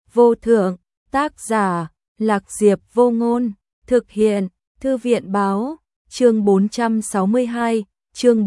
vô thượng, tác giả, Lạc Diệp Vô Ngôn, thực hiện, Thư viện báo, chương 462, chương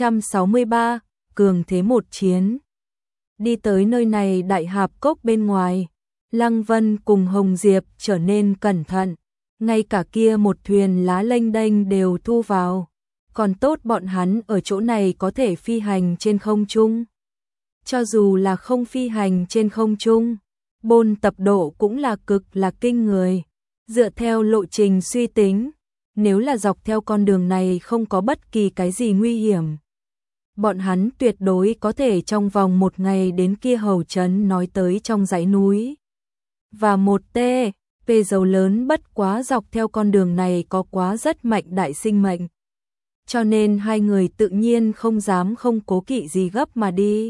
463, cường thế một chiến. Đi tới nơi này đại hạp cốc bên ngoài, Lăng Vân cùng Hồng Diệp trở nên cẩn thận, ngay cả kia một thuyền lá lênh đênh đều thu vào, còn tốt bọn hắn ở chỗ này có thể phi hành trên không trung. Cho dù là không phi hành trên không trung, bôn tập độ cũng là cực là kinh người. Dựa theo lộ trình suy tính, nếu là dọc theo con đường này không có bất kỳ cái gì nguy hiểm, bọn hắn tuyệt đối có thể trong vòng một ngày đến kia hầu trấn nói tới trong dãy núi. Và một P dầu lớn bất quá dọc theo con đường này có quá rất mạnh đại sinh mệnh. Cho nên hai người tự nhiên không dám không cố kỵ gì gấp mà đi.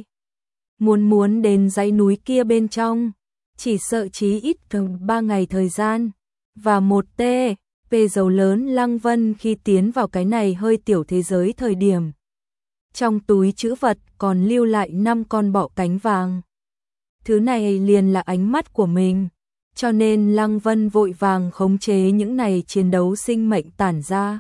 Muốn đến dãy núi kia bên trong, chỉ sợ chí ít tầm 3 ngày thời gian. Và một P dầu lớn Lăng Vân khi tiến vào cái này hơi tiểu thế giới thời điểm, trong túi trữ vật còn lưu lại 5 con bọ cánh vàng. Thứ này liền là ánh mắt của mình, cho nên Lăng Vân vội vàng khống chế những này chiến đấu sinh mệnh tản ra.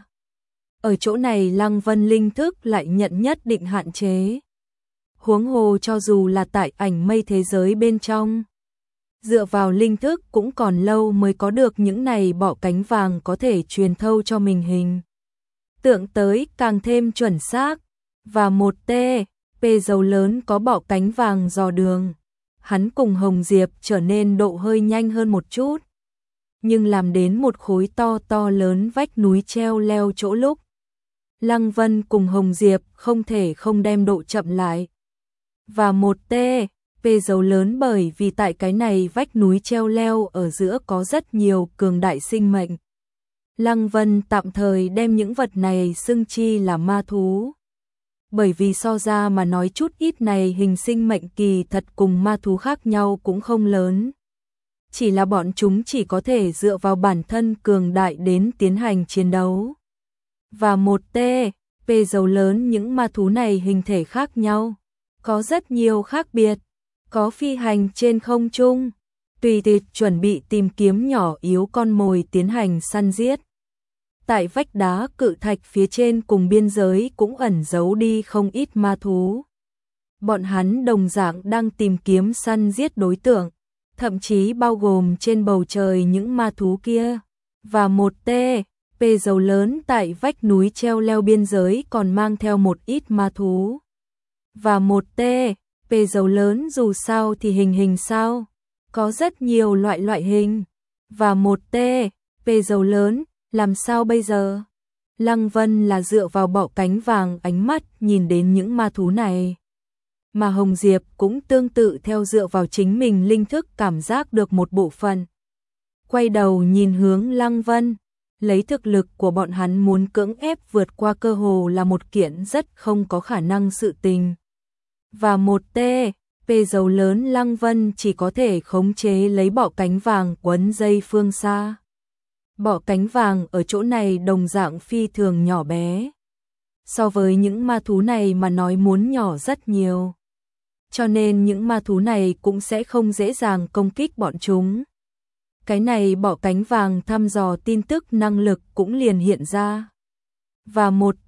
Ở chỗ này Lăng Vân linh thức lại nhận nhất định hạn chế. Huống hồ cho dù là tại ảnh mây thế giới bên trong, dựa vào linh thức cũng còn lâu mới có được những này bọ cánh vàng có thể truyền thâu cho mình hình tượng tới càng thêm chuẩn xác. Và một P dầu lớn có bọ cánh vàng dò đường, hắn cùng Hồng Diệp trở nên độ hơi nhanh hơn một chút. Nhưng làm đến một khối to lớn vách núi treo leo chỗ lúc, Lăng Vân cùng Hồng Diệp không thể không đem độ chậm lại. Và một P dầu lớn bởi vì tại cái này vách núi treo leo ở giữa có rất nhiều cường đại sinh mệnh. Lăng Vân tạm thời đem những vật này xưng chi là ma thú. Bởi vì so ra mà nói chút ít này hình sinh mệnh kỳ thật cùng ma thú khác nhau cũng không lớn. Chỉ là bọn chúng chỉ có thể dựa vào bản thân cường đại đến tiến hành chiến đấu. Và một P dầu lớn những ma thú này hình thể khác nhau, có rất nhiều khác biệt, có phi hành trên không trung, tùy tiện chuẩn bị tìm kiếm nhỏ yếu con mồi tiến hành săn giết. Tại vách đá cự thạch phía trên cùng biên giới cũng ẩn giấu đi không ít ma thú. Bọn hắn đồng dạng đang tìm kiếm săn giết đối tượng, thậm chí bao gồm trên bầu trời những ma thú kia. Và một P dầu lớn tại vách núi treo leo biên giới còn mang theo một ít ma thú. Và một P dầu lớn dù sao thì hình sao, có rất nhiều loại hình. Và một P dầu lớn, làm sao bây giờ? Lăng Vân là dựa vào bọ cánh vàng ánh mắt nhìn đến những ma thú này. Mà Hồng Diệp cũng tương tự theo dựa vào chính mình linh thức cảm giác được một bộ phận. Quay đầu nhìn hướng Lăng Vân, lấy thực lực của bọn hắn muốn cưỡng ép vượt qua cơ hồ là một kiện rất không có khả năng sự tình. Và một P dầu lớn Lăng Vân chỉ có thể khống chế lấy bọ cánh vàng quấn dây phương xa. Bọ cánh vàng ở chỗ này đồng dạng phi thường nhỏ bé. So với những ma thú này mà nói muốn nhỏ rất nhiều. Cho nên những ma thú này cũng sẽ không dễ dàng công kích bọn chúng. Cái này bọ cánh vàng thăm dò tin tức năng lực cũng liền hiện ra. Và một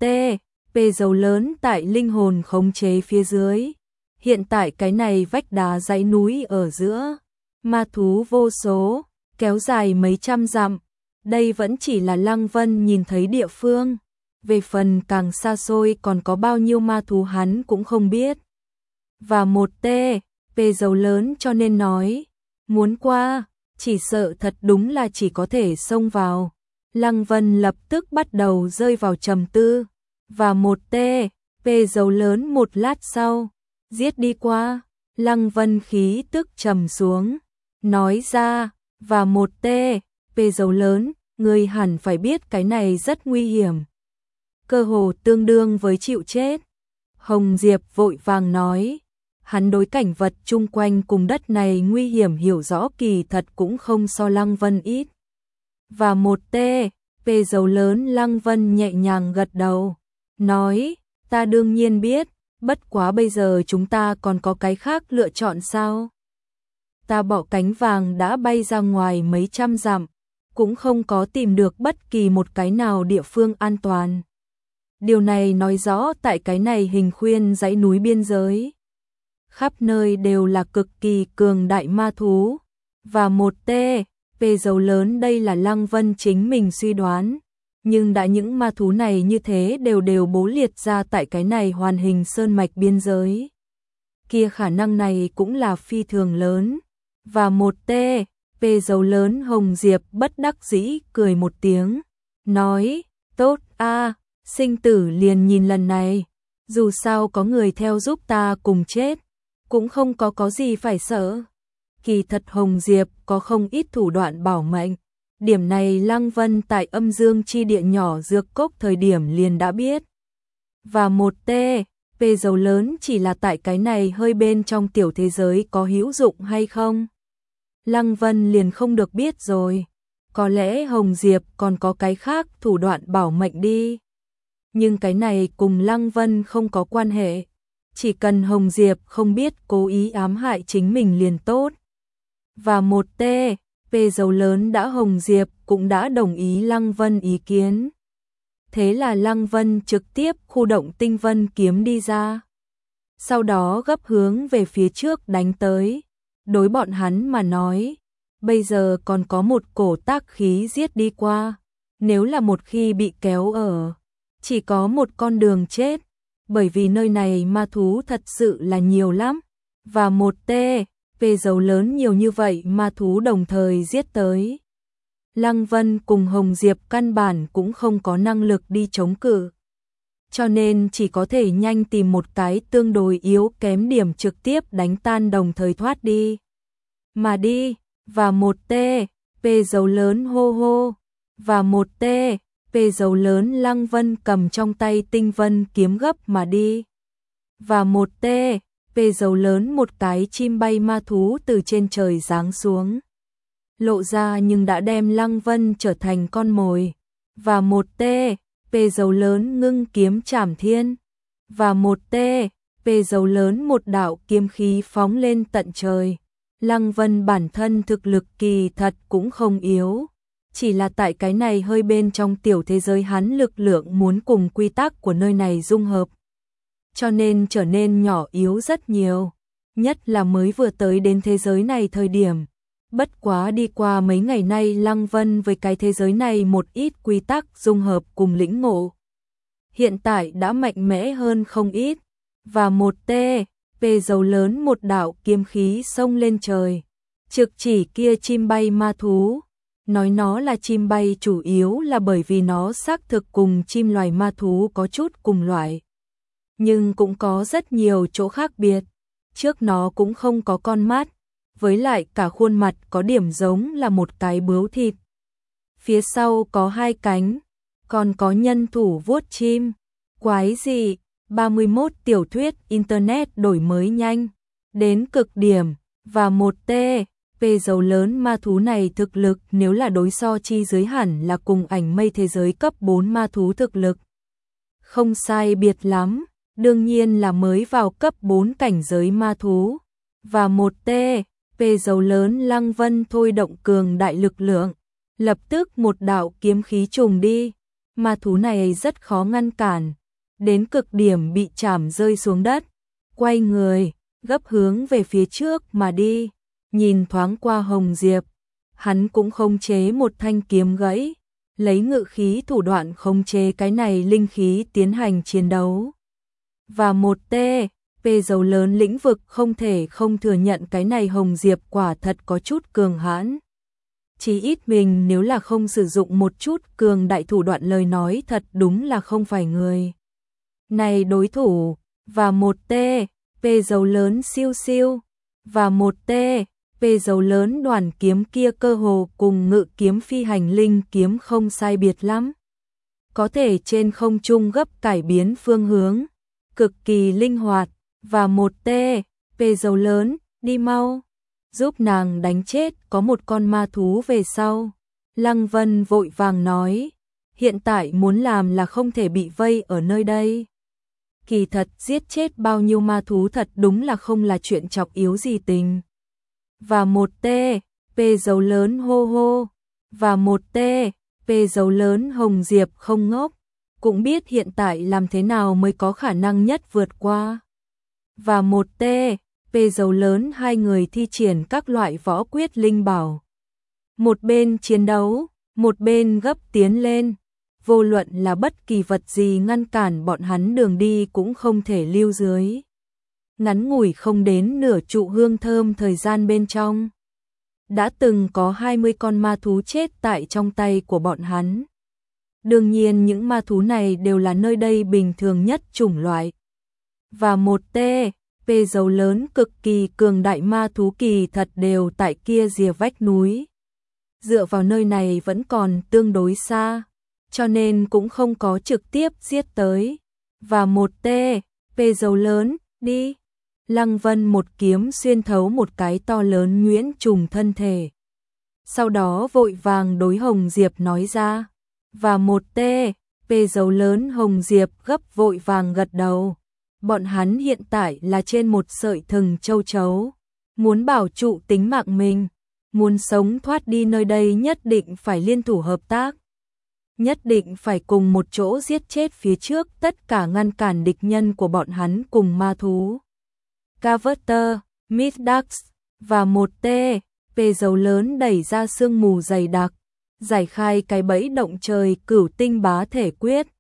P dầu lớn tại linh hồn khống chế phía dưới. Hiện tại cái này vách đá dãy núi ở giữa, ma thú vô số, kéo dài mấy trăm dặm. Đây vẫn chỉ là Lăng Vân nhìn thấy địa phương. Về phần càng xa xôi còn có bao nhiêu ma thú hắn cũng không biết. Và một P dầu lớn cho nên nói, muốn qua, chỉ sợ thật đúng là chỉ có thể xông vào. Lăng Vân lập tức bắt đầu rơi vào trầm tư. Và một P dầu lớn một lát sau, giết đi qua. Lăng Vân khí tức trầm xuống, nói ra, và một P dầu lớn, ngươi hẳn phải biết cái này rất nguy hiểm. Cơ hồ tương đương với chịu chết. Hồng Diệp vội vàng nói, hắn đối cảnh vật chung quanh cùng đất này nguy hiểm hiểu rõ kỳ thật cũng không so Lăng Vân ít. Và một P dầu lớn Lăng Vân nhẹ nhàng gật đầu, nói, ta đương nhiên biết, bất quá bây giờ chúng ta còn có cái khác lựa chọn sao? ta bọ cánh vàng đã bay ra ngoài mấy trăm dặm, cũng không có tìm được bất kỳ một cái nào địa phương an toàn. Điều này nói rõ tại cái này Hình Khuyên dãy núi biên giới, khắp nơi đều là cực kỳ cường đại ma thú, và một TP dấu lớn đây là Lăng Vân chính mình suy đoán, nhưng đã những ma thú này như thế đều bố liệt ra tại cái này Hoàn Hình sơn mạch biên giới. Kia khả năng này cũng là phi thường lớn, và một TP dấu lớn Hồng Diệp bất đắc dĩ cười một tiếng, nói, tốt a, sinh tử liền nhìn lần này, dù sao có người theo giúp ta cùng chết, cũng không có gì phải sợ. Kỳ thật Hồng Diệp có không ít thủ đoạn bảo mệnh, điểm này Lăng Vân tại Âm Dương chi địa nhỏ dược cốc thời điểm liền đã biết. Và một TP dấu lớn chỉ là tại cái này hơi bên trong tiểu thế giới có hữu dụng hay không? Lăng Vân liền không được biết rồi, có lẽ Hồng Diệp còn có cái khác thủ đoạn bảo mệnh đi. Nhưng cái này cùng Lăng Vân không có quan hệ, chỉ cần Hồng Diệp không biết cố ý ám hại chính mình liền tốt. Và một TP dấu lớn đã Hồng Diệp cũng đã đồng ý Lăng Vân ý kiến. Thế là Lăng Vân trực tiếp khu động tinh vân kiếm đi ra. Sau đó gấp hướng về phía trước đánh tới. Đối bọn hắn mà nói, bây giờ còn có một cổ tác khí giết đi qua. Nếu là một khi bị kéo ở, chỉ có một con đường chết. Bởi vì nơi này ma thú thật sự là nhiều lắm. Và một TP dấu lớn nhiều như vậy ma thú đồng thời giết tới. Lăng Vân cùng Hồng Diệp căn bản cũng không có năng lực đi chống cự. Cho nên chỉ có thể nhanh tìm một cái tương đối yếu kém điểm trực tiếp đánh tan đồng thời thoát đi. Mà đi, và một TP dấu lớn hô hô, và một TP dấu lớn Lăng Vân cầm trong tay tinh vân kiếm gấp mà đi. Và một TP dấu lớn một cái chim bay ma thú từ trên trời giáng xuống. Lộ ra nhưng đã đem Lăng Vân trở thành con mồi. Và một TP dấu lớn ngưng kiếm trảm thiên. Và một TP dấu lớn một đạo kiếm khí phóng lên tận trời. Lăng Vân bản thân thực lực kỳ thật cũng không yếu. Chỉ là tại cái này hơi bên trong tiểu thế giới hắn lực lượng muốn cùng quy tắc của nơi này dung hợp. Cho nên trở nên nhỏ yếu rất nhiều. Nhất là mới vừa tới đến thế giới này thời điểm. Bất quá đi qua mấy ngày nay Lăng Vân với cái thế giới này một ít quy tắc dung hợp cùng lĩnh ngộ. Hiện tại đã mạnh mẽ hơn không ít. Và một TP dấu lớn một đạo kiếm khí xông lên trời. Trực chỉ kia chim bay ma thú. Nói nó là chim bay chủ yếu là bởi vì nó xác thực cùng chim loài ma thú có chút cùng loại. Nhưng cũng có rất nhiều chỗ khác biệt. Trước nó cũng không có con mắt. Với lại cả khuôn mặt có điểm giống là một cái bướu thịt. Phía sau có hai cánh, còn có nhân thủ vuốt chim. Quái gì? 31 tiểu thuyết Internet đổi mới nhanh, đến cực điểm, và một TP dấu lớn ma thú này thực lực nếu là đối so chi dưới hẳn là cùng ảnh mây thế giới cấp 4 ma thú thực lực. Không sai biệt lắm, đương nhiên là mới vào cấp 4 cảnh giới ma thú. Và một TP dấu lớn Lăng Vân thôi động cường đại lực lượng, lập tức một đạo kiếm khí trùng đi, ma thú này rất khó ngăn cản, đến cực điểm bị chảm rơi xuống đất, quay người, gấp hướng về phía trước mà đi, nhìn thoáng qua Hồng Diệp, hắn cũng khống chế một thanh kiếm gãy, lấy ngự khí thủ đoạn khống chế cái này linh khí tiến hành chiến đấu. Và một TP dấu lớn lĩnh vực không thể không thừa nhận cái này Hồng Diệp quả thật có chút cường hãn. Chỉ ít mình nếu là không sử dụng một chút cường đại thủ đoạn lời nói thật đúng là không phải người này đối thủ. Và một TP dấu lớn siêu siêu. Và một TP dấu lớn đoàn kiếm kia cơ hồ cùng ngự kiếm phi hành linh kiếm không sai biệt lắm. Có thể trên không trung gấp cải biến phương hướng. Cực kỳ linh hoạt. Và một TP dấu lớn, đi mau. Giúp nàng đánh chết có một con ma thú về sau. Lăng Vân vội vàng nói. Hiện tại muốn làm là không thể bị vây ở nơi đây. Kỳ thật giết chết bao nhiêu ma thú thật đúng là không là chuyện chọc yếu gì tình. và một T, P dấu lớn hô hô, và một T, P dấu lớn Hồng Diệp không ngốc, cũng biết hiện tại làm thế nào mới có khả năng nhất vượt qua. Và một T, P dấu lớn hai người thi triển các loại võ quyết linh bảo. Một bên chiến đấu, một bên gấp tiến lên, vô luận là bất kỳ vật gì ngăn cản bọn hắn đường đi cũng không thể lưu dưới. Ngắn ngủi không đến nửa trụ hương thơm thời gian bên trong. Đã từng có 20 con ma thú chết tại trong tay của bọn hắn. Đương nhiên những ma thú này đều là nơi đây bình thường nhất chủng loại. Và một T, P dấu lớn cực kỳ cường đại ma thú kỳ thật đều tại kia rìa vách núi. Dựa vào nơi này vẫn còn tương đối xa, cho nên cũng không có trực tiếp giết tới. Và một T, P dấu lớn, đi. Lăng Vân một kiếm xuyên thấu một cái to lớn nhuyễn trùng thân thể. Sau đó vội vàng đối Hồng Diệp nói ra. Và một T, P dấu lớn Hồng Diệp gấp vội vàng gật đầu. Bọn hắn hiện tại là trên một sợi thừng châu chấu. Muốn bảo trụ tính mạng mình, muốn sống thoát đi nơi đây nhất định phải liên thủ hợp tác. Nhất định phải cùng một chỗ giết chết phía trước tất cả ngăn cản địch nhân của bọn hắn cùng ma thú. Carver, Midax và một T, P dấu lớn đẩy ra sương mù dày đặc, giải khai cái bẫy động trời cửu tinh bá thể quyết.